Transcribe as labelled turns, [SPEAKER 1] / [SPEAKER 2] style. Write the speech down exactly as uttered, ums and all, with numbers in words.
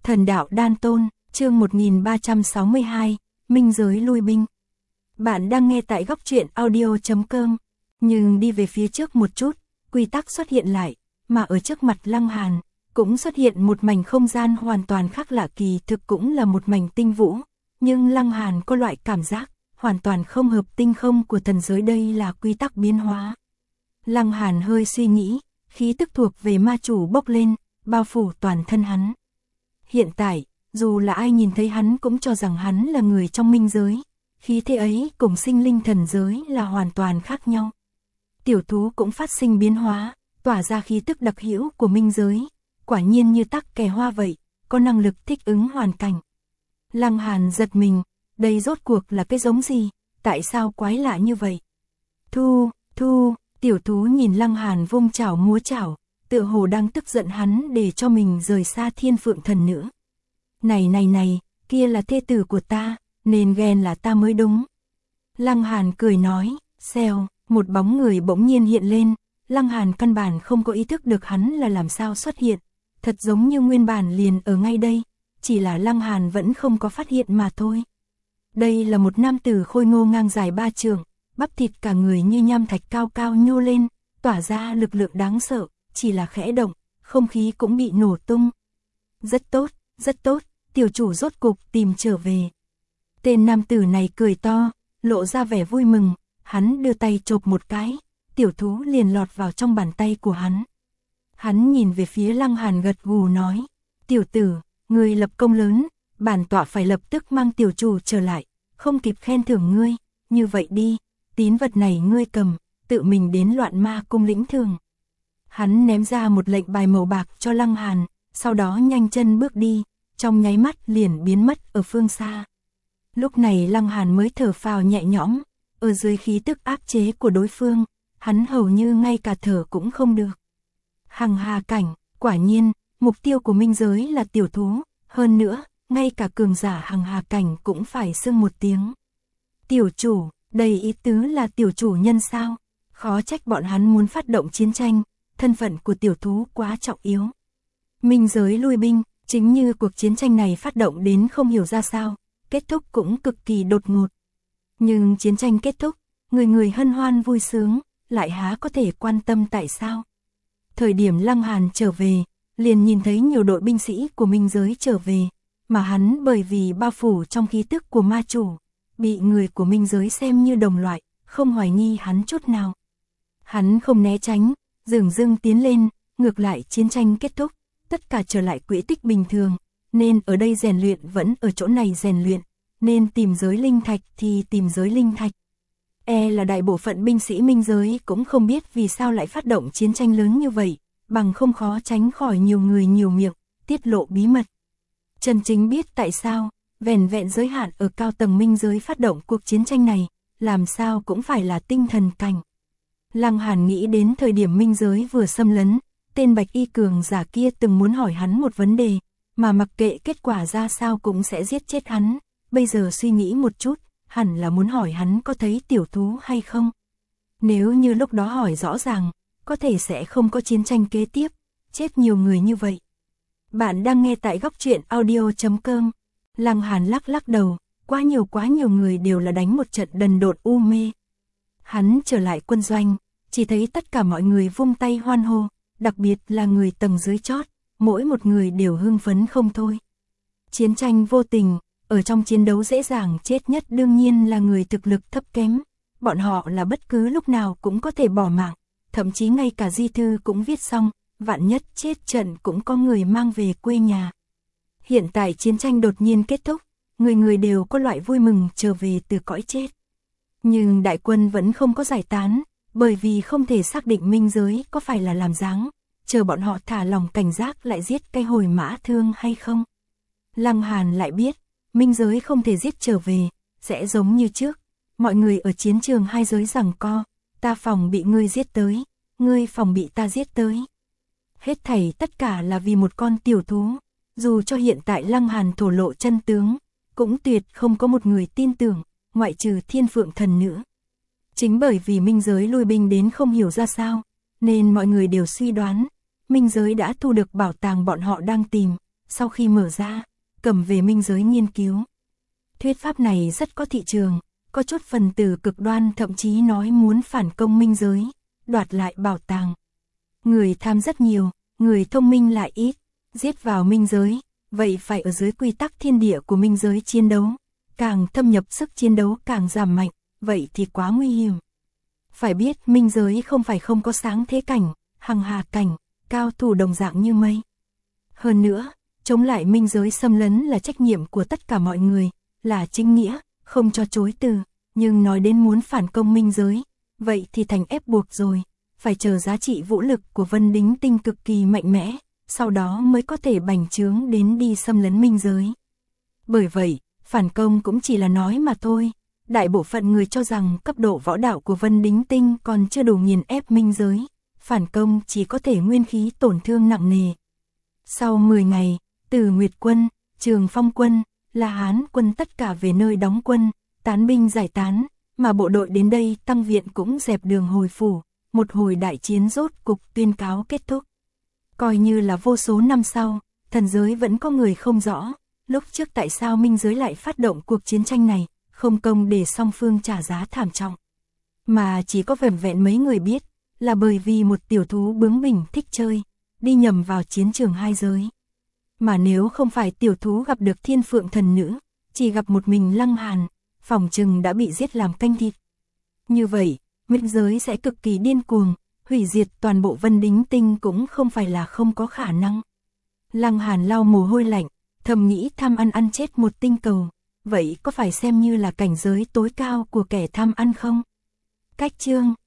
[SPEAKER 1] Thần đạo đan tôn, chương một nghìn ba trăm sáu mươi hai, minh giới lui binh. Bạn đang nghe tại góc truyện audio chấm com, nhưng đi về phía trước một chút, quy tắc xuất hiện lại, mà ở trước mặt Lăng Hàn, cũng xuất hiện một mảnh không gian hoàn toàn khác lạ, kỳ thực cũng là một mảnh tinh vũ, nhưng Lăng Hàn có loại cảm giác, hoàn toàn không hợp tinh không của thần giới, đây là quy tắc biến hóa. Lăng Hàn hơi suy nghĩ, khí tức thuộc về ma chủ bốc lên, bao phủ toàn thân hắn. Hiện tại, dù là ai nhìn thấy hắn cũng cho rằng hắn là người trong minh giới, khí thế ấy cùng sinh linh thần giới là hoàn toàn khác nhau. Tiểu thú cũng phát sinh biến hóa, tỏa ra khí tức đặc hữu của minh giới, quả nhiên như tắc kè hoa vậy, có năng lực thích ứng hoàn cảnh. Lăng Hàn giật mình, đây rốt cuộc là cái giống gì, tại sao quái lạ như vậy? Thu, thu, tiểu thú nhìn Lăng Hàn vung chảo múa chảo, tựa hồ đang tức giận hắn để cho mình rời xa Thiên Phượng thần nữ. Này này này, kia là thê tử của ta, nên ghen là ta mới đúng. Lăng Hàn cười nói, xèo, một bóng người bỗng nhiên hiện lên, Lăng Hàn căn bản không có ý thức được hắn là làm sao xuất hiện, thật giống như nguyên bản liền ở ngay đây, chỉ là Lăng Hàn vẫn không có phát hiện mà thôi. Đây là một nam tử khôi ngô ngang dài ba trượng, bắp thịt cả người như nham thạch cao cao nhô lên, tỏa ra lực lượng đáng sợ, chỉ là khẽ động, không khí cũng bị nổ tung. Rất tốt, rất tốt, tiểu chủ rốt cục tìm trở về. Tên nam tử này cười to, lộ ra vẻ vui mừng, hắn đưa tay chộp một cái, tiểu thú liền lọt vào trong bàn tay của hắn. Hắn nhìn về phía Lăng Hàn gật gù nói, tiểu tử, ngươi lập công lớn, bản tọa phải lập tức mang tiểu chủ trở lại, không kịp khen thưởng ngươi, như vậy đi, tín vật này ngươi cầm, tự mình đến Loạn Ma cung lĩnh thưởng. Hắn ném ra một lệnh bài màu bạc cho Lăng Hàn, sau đó nhanh chân bước đi, trong nháy mắt liền biến mất ở phương xa. Lúc này Lăng Hàn mới thở phào nhẹ nhõm, ở dưới khí tức áp chế của đối phương, hắn hầu như ngay cả thở cũng không được. Hằng hà cảnh, quả nhiên, mục tiêu của minh giới là tiểu thú, hơn nữa, ngay cả cường giả hằng hà cảnh cũng phải xưng một tiếng. Tiểu chủ, đây ý tứ là tiểu chủ nhân sao? Khó trách bọn hắn muốn phát động chiến tranh, thân phận của tiểu thú quá trọng yếu. Minh giới lui binh, chính như cuộc chiến tranh này phát động đến không hiểu ra sao, kết thúc cũng cực kỳ đột ngột. Nhưng chiến tranh kết thúc, người người hân hoan vui sướng, lại há có thể quan tâm tại sao? Thời điểm Lăng Hàn trở về, liền nhìn thấy nhiều đội binh sĩ của minh giới trở về, mà hắn bởi vì bao phủ trong khí tức của ma chủ, bị người của minh giới xem như đồng loại, không hoài nghi hắn chút nào. Hắn không né tránh, dửng dưng tiến lên, ngược lại chiến tranh kết thúc, tất cả trở lại quỹ tích bình thường, nên ở đây rèn luyện vẫn ở chỗ này rèn luyện, nên tìm giới linh thạch thì tìm giới linh thạch. E là đại bộ phận binh sĩ minh giới cũng không biết vì sao lại phát động chiến tranh lớn như vậy, bằng không khó tránh khỏi nhiều người nhiều miệng, tiết lộ bí mật. Chân chính biết tại sao, vẻn vẹn giới hạn ở cao tầng minh giới phát động cuộc chiến tranh này, làm sao cũng phải là tinh thần cảnh. Lăng Hàn nghĩ đến thời điểm minh giới vừa xâm lấn, tên bạch y cường giả kia từng muốn hỏi hắn một vấn đề, mà mặc kệ kết quả ra sao cũng sẽ giết chết hắn, bây giờ suy nghĩ một chút, hẳn là muốn hỏi hắn có thấy tiểu thú hay không. Nếu như lúc đó hỏi rõ ràng, có thể sẽ không có chiến tranh kế tiếp, chết nhiều người như vậy. Bạn đang nghe tại góc truyện audio chấm com. Lăng Hàn lắc lắc đầu, quá nhiều quá nhiều người đều là đánh một trận đần độn u mê. Hắn trở lại quân doanh, chỉ thấy tất cả mọi người vung tay hoan hô, đặc biệt là người tầng dưới chót, mỗi một người đều hưng phấn không thôi. Chiến tranh vô tình, ở trong chiến đấu dễ dàng chết nhất đương nhiên là người thực lực thấp kém, bọn họ là bất cứ lúc nào cũng có thể bỏ mạng, thậm chí ngay cả di thư cũng viết xong, vạn nhất chết trận cũng có người mang về quê nhà. Hiện tại chiến tranh đột nhiên kết thúc, người người đều có loại vui mừng trở về từ cõi chết. Nhưng đại quân vẫn không có giải tán, bởi vì không thể xác định minh giới có phải là làm dáng, chờ bọn họ thả lòng cảnh giác lại giết cái hồi mã thương hay không. Lăng Hàn lại biết, minh giới không thể giết trở về, sẽ giống như trước, mọi người ở chiến trường hai giới giằng co, ta phòng bị ngươi giết tới, ngươi phòng bị ta giết tới. Hết thảy tất cả là vì một con tiểu thú, dù cho hiện tại Lăng Hàn thổ lộ chân tướng, cũng tuyệt không có một người tin tưởng, ngoại trừ Thiên Phượng thần nữ. Chính bởi vì minh giới lui binh đến không hiểu ra sao, nên mọi người đều suy đoán, minh giới đã thu được bảo tàng bọn họ đang tìm, sau khi mở ra, cầm về minh giới nghiên cứu. Thuyết pháp này rất có thị trường, có chút phần tử cực đoan thậm chí nói muốn phản công minh giới, đoạt lại bảo tàng. Người tham rất nhiều, người thông minh lại ít, giết vào minh giới, vậy phải ở dưới quy tắc thiên địa của minh giới chiến đấu, càng thâm nhập sức chiến đấu càng giảm mạnh, vậy thì quá nguy hiểm. Phải biết minh giới không phải không có sáng thế cảnh, hằng hà cảnh, cao thủ đồng dạng như mây. Hơn nữa, chống lại minh giới xâm lấn là trách nhiệm của tất cả mọi người, là chính nghĩa, không cho chối từ, nhưng nói đến muốn phản công minh giới, vậy thì thành ép buộc rồi, phải chờ giá trị vũ lực của Vân Đính Tinh cực kỳ mạnh mẽ, sau đó mới có thể bành trướng đến đi xâm lấn minh giới. Bởi vậy, phản công cũng chỉ là nói mà thôi, đại bộ phận người cho rằng cấp độ võ đạo của Vân Đính Tinh còn chưa đủ nghiền ép minh giới, phản công chỉ có thể nguyên khí tổn thương nặng nề. Sau mười ngày, Từ Nguyệt quân, Trường Phong quân, La Hán quân tất cả về nơi đóng quân, tán binh giải tán, mà bộ đội đến đây tăng viện cũng dẹp đường hồi phủ, một hồi đại chiến rốt cục tuyên cáo kết thúc. Coi như là vô số năm sau, thần giới vẫn có người không rõ, lúc trước tại sao minh giới lại phát động cuộc chiến tranh này, không công để song phương trả giá thảm trọng. Mà chỉ có vẻn vẹn mấy người biết, là bởi vì một tiểu thú bướng bỉnh thích chơi, đi nhầm vào chiến trường hai giới. Mà nếu không phải tiểu thú gặp được Thiên Phượng thần nữ, chỉ gặp một mình Lăng Hàn, phỏng chừng đã bị giết làm canh thịt. Như vậy, minh giới sẽ cực kỳ điên cuồng, hủy diệt toàn bộ Vân Đính Tinh cũng không phải là không có khả năng. Lăng Hàn lau mồ hôi lạnh, thầm nghĩ tham ăn ăn chết một tinh cầu, vậy có phải xem như là cảnh giới tối cao của kẻ tham ăn không? Cách chương